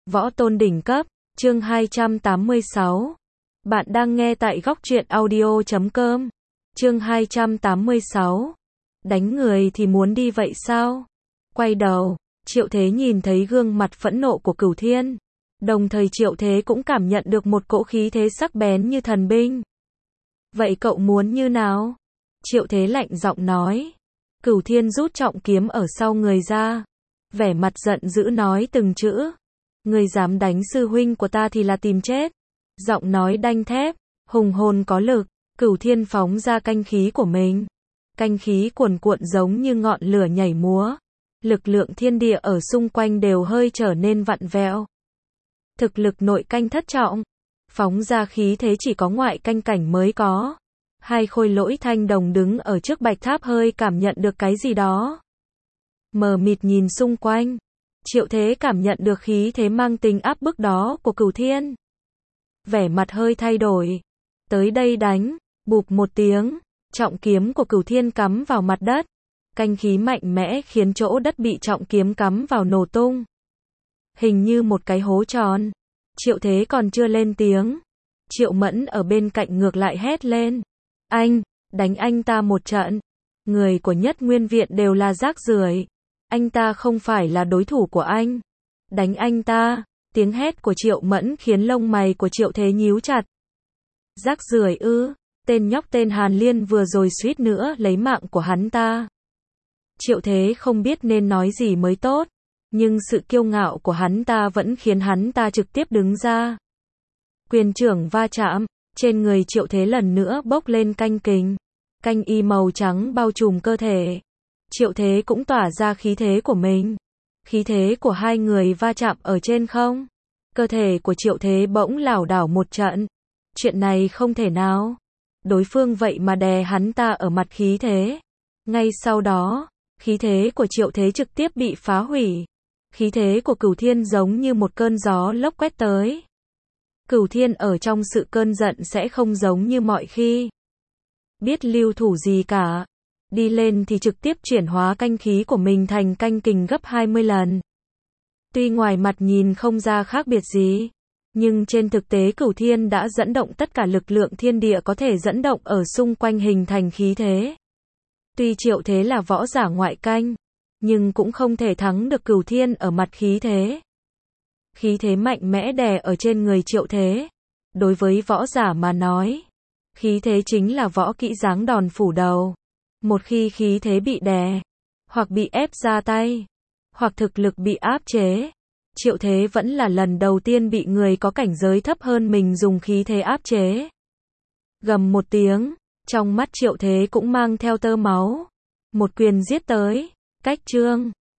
Võ tôn đỉnh cấp, chương 286. Bạn đang nghe tại góc truyện audio.com. Chương 286. Đánh người thì muốn đi vậy sao? Quay đầu, Triệu Thế nhìn thấy gương mặt phẫn nộ của Cửu Thiên. Đồng thời Triệu Thế cũng cảm nhận được một cỗ khí thế sắc bén như thần binh. Vậy cậu muốn như nào? Triệu Thế lạnh giọng nói. Cửu Thiên rút trọng kiếm ở sau người ra. Vẻ mặt giận dữ nói từng chữ. Người dám đánh sư huynh của ta thì là tìm chết. Giọng nói đanh thép, hùng hồn có lực. Cửu Thiên phóng ra canh khí của mình. Canh khí cuồn cuộn giống như ngọn lửa nhảy múa. Lực lượng thiên địa ở xung quanh đều hơi trở nên vặn vẹo. Thực lực nội canh thất trọng. Phóng ra khí thế chỉ có ngoại canh cảnh mới có. Hai khôi lỗi thanh đồng đứng ở trước bạch tháp hơi cảm nhận được cái gì đó. Mờ mịt nhìn xung quanh. Triệu Thế cảm nhận được khí thế mang tính áp bức đó của Cửu Thiên. Vẻ mặt hơi thay đổi. Tới đây đánh, bụp một tiếng, trọng kiếm của Cửu Thiên cắm vào mặt đất. Canh khí mạnh mẽ khiến chỗ đất bị trọng kiếm cắm vào nổ tung. Hình như một cái hố tròn. Triệu Thế còn chưa lên tiếng. Triệu Mẫn ở bên cạnh ngược lại hét lên. Anh, đánh anh ta một trận. Người của Nhất Nguyên Viện đều là rác rưởi. Anh ta không phải là đối thủ của anh. Đánh anh ta. Tiếng hét của Triệu Mẫn khiến lông mày của Triệu Thế nhíu chặt. Rác rưởi ư? Tên nhóc tên Hàn Liên vừa rồi suýt nữa lấy mạng của hắn ta. Triệu Thế không biết nên nói gì mới tốt. Nhưng sự kiêu ngạo của hắn ta vẫn khiến hắn ta trực tiếp đứng ra. Quyền trưởng va chạm. Trên người Triệu Thế lần nữa bốc lên canh kình. Canh y màu trắng bao trùm cơ thể. Triệu Thế cũng tỏa ra khí thế của mình. Khí thế của hai người va chạm ở trên không. Cơ thể của Triệu Thế bỗng lảo đảo một trận. Chuyện này không thể nào. Đối phương vậy mà đè hắn ta ở mặt khí thế. Ngay sau đó, khí thế của Triệu Thế trực tiếp bị phá hủy. Khí thế của Cửu Thiên giống như một cơn gió lốc quét tới. Cửu Thiên ở trong sự cơn giận sẽ không giống như mọi khi. Biết lưu thủ gì cả. Đi lên thì trực tiếp chuyển hóa canh khí của mình thành canh kình gấp 20 lần. Tuy ngoài mặt nhìn không ra khác biệt gì, nhưng trên thực tế Cửu Thiên đã dẫn động tất cả lực lượng thiên địa có thể dẫn động ở xung quanh hình thành khí thế. Tuy Triệu Thế là võ giả ngoại canh, nhưng cũng không thể thắng được Cửu Thiên ở mặt khí thế. Khí thế mạnh mẽ đè ở trên người Triệu Thế. Đối với võ giả mà nói, khí thế chính là võ kỹ giáng đòn phủ đầu. Một khi khí thế bị đè, hoặc bị ép ra tay, hoặc thực lực bị áp chế, Triệu Thế vẫn là lần đầu tiên bị người có cảnh giới thấp hơn mình dùng khí thế áp chế. Gầm một tiếng, trong mắt Triệu Thế cũng mang theo tơ máu. Một quyền giết tới, cách chương.